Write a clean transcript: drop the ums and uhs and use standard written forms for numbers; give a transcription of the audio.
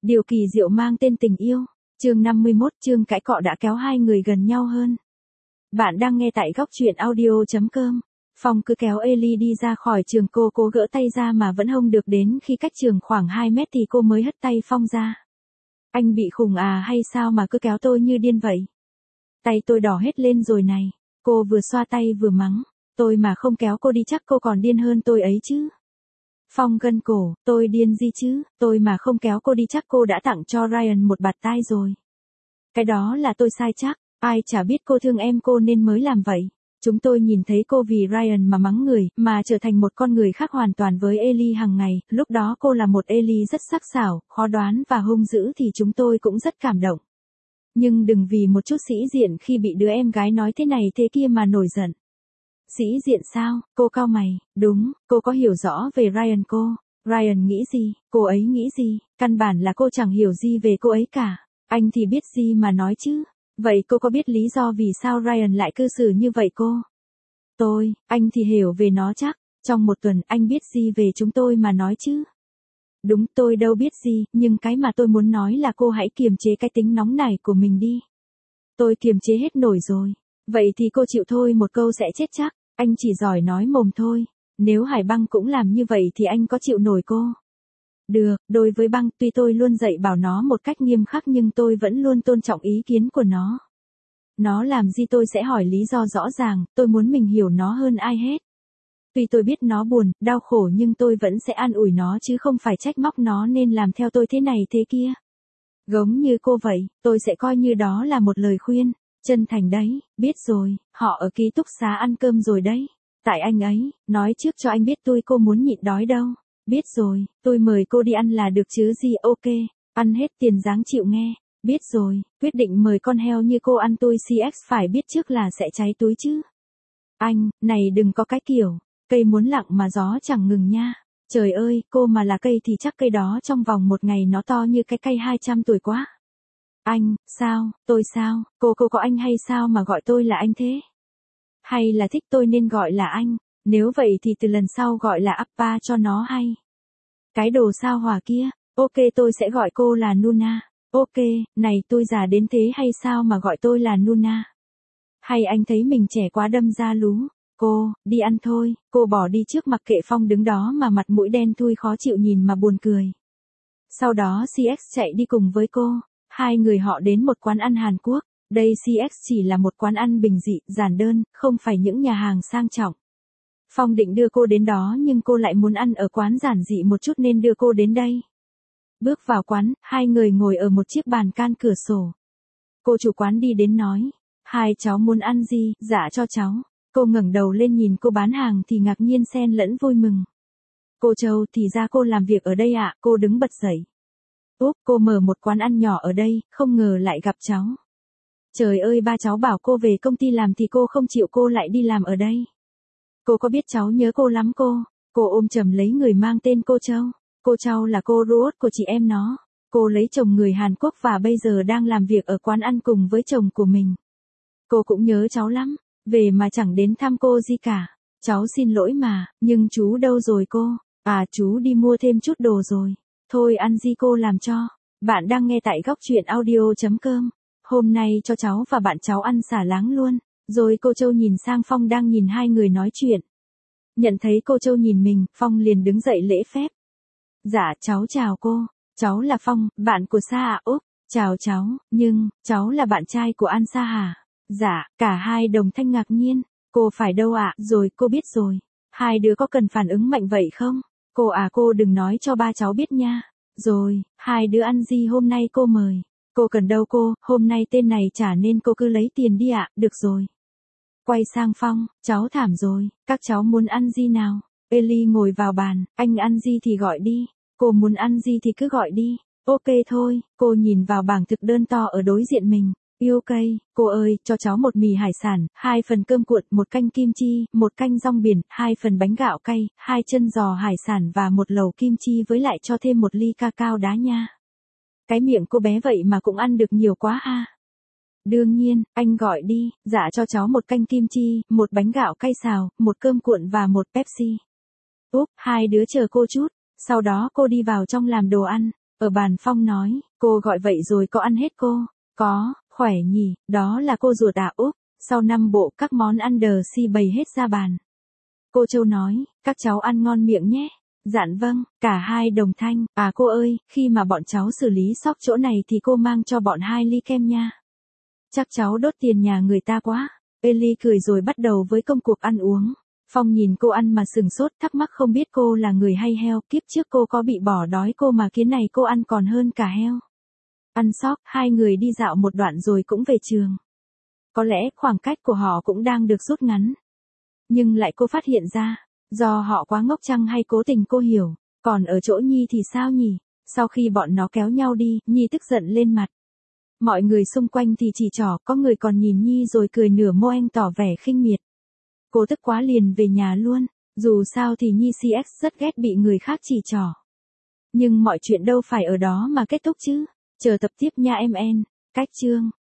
Điều kỳ diệu mang tên tình yêu. Chương 51, chương cãi cọ đã kéo hai người gần nhau hơn. Bạn đang nghe tại góc truyện audio.com. Phong cứ kéo Ellie đi ra khỏi trường, cô cố gỡ tay ra mà vẫn không được, đến khi cách trường khoảng 2 mét thì cô mới hất tay Phong ra. Anh bị khùng à hay sao mà cứ kéo tôi như điên vậy? Tay tôi đỏ hết lên rồi này. Cô vừa xoa tay vừa mắng. Tôi mà không kéo cô đi chắc cô còn điên hơn tôi ấy chứ. Phong gân cổ, tôi điên gì chứ, tôi mà không kéo cô đi chắc cô đã tặng cho Ryan một bạt tai rồi. Cái đó là tôi sai chắc, ai chả biết cô thương em cô nên mới làm vậy. Chúng tôi nhìn thấy cô vì Ryan mà mắng người, mà trở thành một con người khác hoàn toàn với Ellie hàng ngày. Lúc đó cô là một Ellie rất sắc sảo, khó đoán và hung dữ thì chúng tôi cũng rất cảm động. Nhưng đừng vì một chút sĩ diện khi bị đứa em gái nói thế này thế kia mà nổi giận. Sĩ diện sao? Cô cau mày. Đúng, cô có hiểu rõ về Ryan cô. Ryan nghĩ gì, cô ấy nghĩ gì, căn bản là cô chẳng hiểu gì về cô ấy cả. Anh thì biết gì mà nói chứ. Vậy cô có biết lý do vì sao Ryan lại cư xử như vậy cô? Anh thì hiểu về nó chắc. Trong một tuần anh biết gì về chúng tôi mà nói chứ. Đúng, tôi đâu biết gì, nhưng cái mà tôi muốn nói là cô hãy kiềm chế cái tính nóng nảy của mình đi. Tôi kiềm chế hết nổi rồi. Vậy thì cô chịu thôi, một câu sẽ chết chắc. Anh chỉ giỏi nói mồm thôi. Nếu Hải Băng cũng làm như vậy thì anh có chịu nổi cô? Được, đối với Băng, tuy tôi luôn dạy bảo nó một cách nghiêm khắc nhưng tôi vẫn luôn tôn trọng ý kiến của nó. Nó làm gì tôi sẽ hỏi lý do rõ ràng, tôi muốn mình hiểu nó hơn ai hết. Tuy tôi biết nó buồn, đau khổ nhưng tôi vẫn sẽ an ủi nó chứ không phải trách móc nó nên làm theo tôi thế này thế kia. Giống như cô vậy, tôi sẽ coi như đó là một lời khuyên. Chân thành đấy, biết rồi, họ ở ký túc xá ăn cơm rồi đấy. Tại anh ấy, nói trước cho anh biết cô muốn nhịn đói đâu. Biết rồi, tôi mời cô đi ăn là được chứ gì, ok, ăn hết tiền dáng chịu nghe. Biết rồi, quyết định mời con heo như cô ăn tôi CX phải biết trước là sẽ cháy túi chứ. Anh, này đừng có cái kiểu, cây muốn lặng mà gió chẳng ngừng nha. Trời ơi, cô mà là cây thì chắc cây đó trong vòng một ngày nó to như cái cây 200 tuổi quá. Anh, sao, tôi sao, cô có anh hay sao mà gọi tôi là anh thế? Hay là thích tôi nên gọi là anh, nếu vậy thì từ lần sau gọi là Appa cho nó hay. Cái đồ sao hỏa kia, ok tôi sẽ gọi cô là Nuna, ok, này tôi già đến thế hay sao mà gọi tôi là Nuna? Hay anh thấy mình trẻ quá đâm ra lú? Cô, đi ăn thôi, cô bỏ đi trước mặc kệ Phong đứng đó mà mặt mũi đen thui khó chịu nhìn mà buồn cười. Sau đó CX chạy đi cùng với cô. Hai người họ đến một quán ăn Hàn Quốc. Đây CX chỉ là một quán ăn bình dị, giản đơn, không phải những nhà hàng sang trọng. Phong định đưa cô đến đó nhưng cô lại muốn ăn ở quán giản dị một chút nên đưa cô đến đây. Bước vào quán, hai người ngồi ở một chiếc bàn can cửa sổ. Cô chủ quán đi đến nói, hai cháu muốn ăn gì, dạ cho cháu. Cô ngẩng đầu lên nhìn cô bán hàng thì ngạc nhiên xen lẫn vui mừng. Cô Châu, thì ra cô làm việc ở đây ạ, cô đứng bật dậy. Úp, cô mở một quán ăn nhỏ ở đây, không ngờ lại gặp cháu. Trời ơi, ba cháu bảo cô về công ty làm thì cô không chịu, cô lại đi làm ở đây. Cô có biết cháu nhớ cô lắm cô. Cô ôm chầm lấy người mang tên cô Châu. Cô Châu là cô ruột của chị em nó. Cô lấy chồng người Hàn Quốc và bây giờ đang làm việc ở quán ăn cùng với chồng của mình. Cô cũng nhớ cháu lắm. Về mà chẳng đến thăm cô gì cả. Cháu xin lỗi mà, nhưng chú đâu rồi cô? À, chú đi mua thêm chút đồ rồi. Thôi ăn gì cô làm cho. Bạn đang nghe tại góc truyện audio.com. Hôm nay cho cháu và bạn cháu ăn xả láng luôn. Rồi cô Châu nhìn sang Phong đang nhìn hai người nói chuyện. Nhận thấy cô Châu nhìn mình, Phong liền đứng dậy lễ phép. Dạ cháu chào cô. Cháu là Phong, bạn của Sa à? Úp, chào cháu, nhưng, cháu là bạn trai của An Sa hả? Dạ, cả hai đồng thanh ngạc nhiên. Cô phải đâu ạ? Rồi cô biết rồi. Hai đứa có cần phản ứng mạnh vậy không? Cô à, cô đừng nói cho ba cháu biết nha. Rồi, hai đứa ăn gì hôm nay cô mời. Cô cần đâu cô, hôm nay tên này trả nên cô cứ lấy tiền đi ạ, được rồi. Quay sang Phong, cháu thảm rồi, các cháu muốn ăn gì nào? Ellie ngồi vào bàn, anh ăn gì thì gọi đi. Cô muốn ăn gì thì cứ gọi đi. Ok thôi, cô nhìn vào bảng thực đơn to ở đối diện mình. Yêu cây, cô ơi, cho cháu một mì hải sản, 2 phần cơm cuộn, 1 canh kim chi, 1 canh rong biển, 2 phần bánh gạo cay, 2 chân giò hải sản và 1 lẩu kim chi với lại cho thêm 1 ly cacao đá nha. Cái miệng cô bé vậy mà cũng ăn được nhiều quá ha. Đương nhiên, anh gọi đi, dạ cho cháu 1 canh kim chi, 1 bánh gạo cay xào, 1 cơm cuộn và 1 Pepsi. Úp, hai đứa chờ cô chút, sau đó cô đi vào trong làm đồ ăn. Ở bàn Phong nói, cô gọi vậy rồi có ăn hết cô? Có, khỏe nhỉ, đó là cô ruột à Úp. Sau 5 bộ các món ăn đờ si bày hết ra bàn. Cô Châu nói, các cháu ăn ngon miệng nhé. Dạn vâng, cả hai đồng thanh, à cô ơi, khi mà bọn cháu xử lý xong chỗ này thì cô mang cho bọn 2 ly kem nha. Chắc cháu đốt tiền nhà người ta quá. Ellie cười rồi bắt đầu với công cuộc ăn uống. Phong nhìn cô ăn mà sừng sốt, thắc mắc không biết cô là người hay heo, kiếp trước cô có bị bỏ đói cô mà kiến này cô ăn còn hơn cả heo. Ăn xong, hai người đi dạo một đoạn rồi cũng về trường. Có lẽ khoảng cách của họ cũng đang được rút ngắn. Nhưng lại cô phát hiện ra, do họ quá ngốc chăng hay cố tình cô hiểu, còn ở chỗ Nhi thì sao nhỉ? Sau khi bọn nó kéo nhau đi, Nhi tức giận lên mặt. Mọi người xung quanh thì chỉ trỏ, có người còn nhìn Nhi rồi cười nửa môi anh tỏ vẻ khinh miệt. Cô tức quá liền về nhà luôn, dù sao thì Nhi CX rất ghét bị người khác chỉ trỏ. Nhưng mọi chuyện đâu phải ở đó mà kết thúc chứ, chờ tập tiếp nha em en, cách chương.